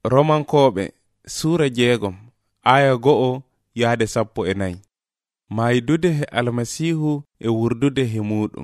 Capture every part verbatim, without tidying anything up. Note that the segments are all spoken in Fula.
Romankoɓe Sura jeegom aya go'o yaade sappo e nayi. Maydude he almasihu e wurdude he muɗum.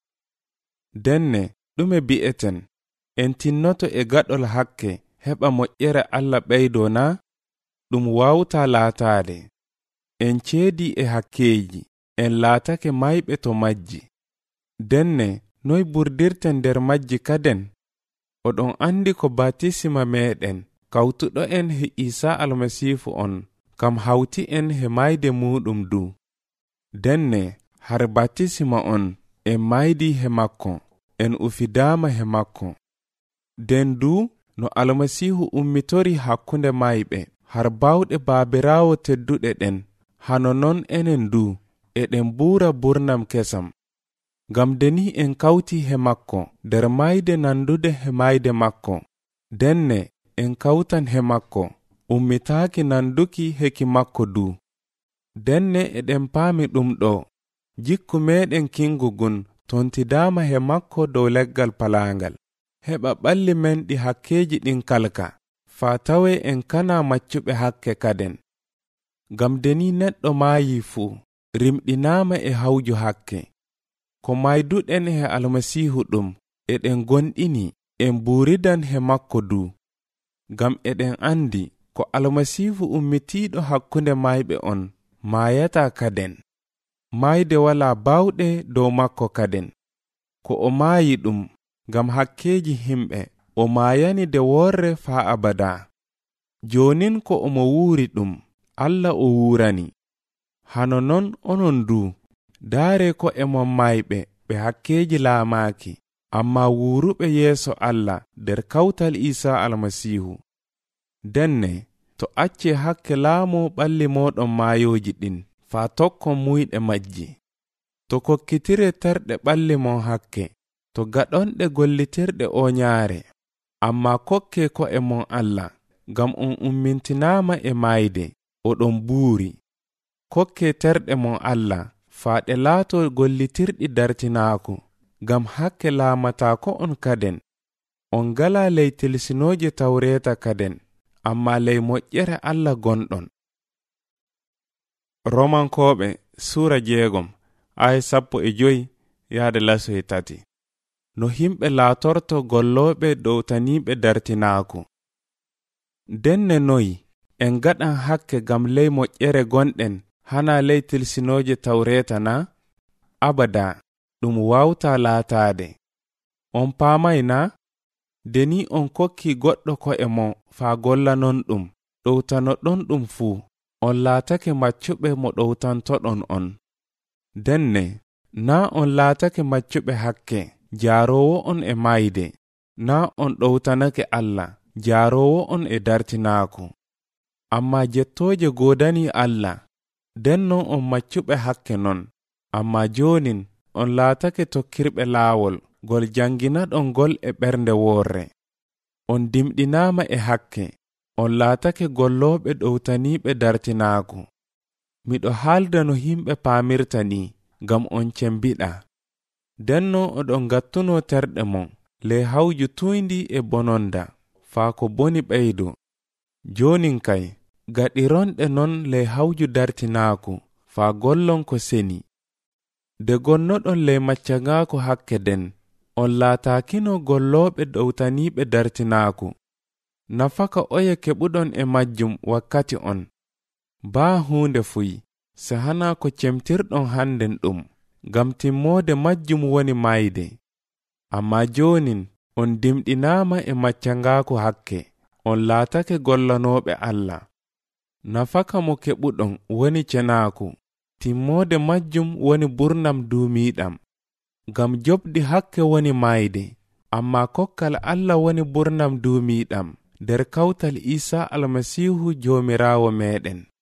Denne ɗume bi'eten en tinnoto e gaɗol hakke heɓa moƴƴere Allah ɓeydo na? Ɗum wawta laataade. En ceedi e hakkeji, en laatake mayɓe to majji. Denne noy burdirten nder majji kaden? Oɗon andi ko batisima meɗen kawtuɗo en he Isa almasihu on, kam hawti en he mayde muɗum du. Denne har batisima on en maydi he makko, en ufidama he makko. Den du no almasihu ummitori hakkunde mayɓe, har bawɗe baabirawo tedduɗe ɗen, hano non enen du eɗen bura burnam kesam. Gam deni en kawti he makko der mayde nandude he mayde makko. Denne en kawtan he makko, ummitaaki nanduki heki makko du. Denne eɗen paami ɗum ɗo, jikku meɗen kingugun tontidama he makko dow leggal palangal, heɓa ɓalli men ɗi hakkeji ɗin kalka, faa tawe en kana maccuɓe hakke kaden. Gam deni neɗɗo maayi fuu, rimɗinama e hawju hakke. Ko mayduɗen he almasihu ɗum, eɗen gonɗini, en buridan he makko du. Gam eɗen andi ko almasihu ummitiɗo hakkunde mayɓe on, mayata kaden. Mayde wala bawɗe dow makko kaden. Ko o maayi ɗum, gam hakkeji himɓe, o mayani de worre faa abada. Jonin ko omo wuuri ɗum, Allah o wurani. Hano non onon du, daare ko emon mayɓe ɓe hakkeji laamaaki, amma wuuruɓe yeeso Allah der kawtal Isa almasihu. Denne to acce hakke laamu ɓalli moɗon maayoji ɗin, faa tokkon muyɗe majji. To kokkitire terɗe ɓalli mon hakke, to gaɗonɗe gollitirɗe o nyaare, amma kokke ko emon Allah, gam on ummintinama e mayde, oɗon buuri. Kokke terɗe mon Allah, faa ɗe laato gollitirɗi dartinaaku, gam hakke laamata ko on kaden. On gala ley tilsinoje tawreta kaden, amma ley moƴƴere Allah gonɗon. Romankoɓe Sura jeegom aya sappo e joyi yaade laso e tati. No himɓe laatorto golloɓe dowtaniɓe dartinaaku. Denne noyi en gaɗan hakke gam ley moƴƴere gonɗen hana ley tilsinoje tawreta na? Abada, ɗum wawta laataade. On paamay na? Deni on kokki goɗɗo ko e mo faa gollanon ɗum, ɗowtano ɗon ɗum fuu, on laatake maccuɓe mo ɗowtantoɗon on. Denne, na on laatake maccuɓe hakke, jaarowo on e mayde, na on ɗowtanake Allah, jaarowo on e dartinaaku. Amma jettoje godani Allah, denno on maccuɓe hakke non, amma jonin on laatake tokkirɓe laawol, gol janginaɗon gol e ɓernde worre. On dimɗinama e hakke, on laatake golloɓe ɗowtaniɓe dartinaaku. Miɗo haalda no himɓe paamirta ni, gam on cembiɗa. Denno oɗon gattuno terɗe mon, le hawju tuyndi e bononda, faa ko boni ɓeydo. Jonin kay, gaɗironɗe non le hawju dartinaaku, faa gollon ko seni. De gonnoɗon le maccangaaku hakke den, on laataakino golloɓe ɗowtaniɓe dartinaaku. Nafaka oye keɓuɗon e majjum wakkati on. Baa huunde fuyi, se hana ko cemtirɗon hannden ɗum, gam timmode majjum woni mayde. Amma jonin on dimɗinaama e maccangaaku hakke, on laatake gollanoɓe Allah. Nafaka mo keɓuɗon woni cenaaku, timmode majjum woni burnam duumiiɗam. Gam jobdi hakke woni mayde, amma kokkal Allah woni burnam duumiiɗam, der kawtal Isa almasihu jomirawo meɗen.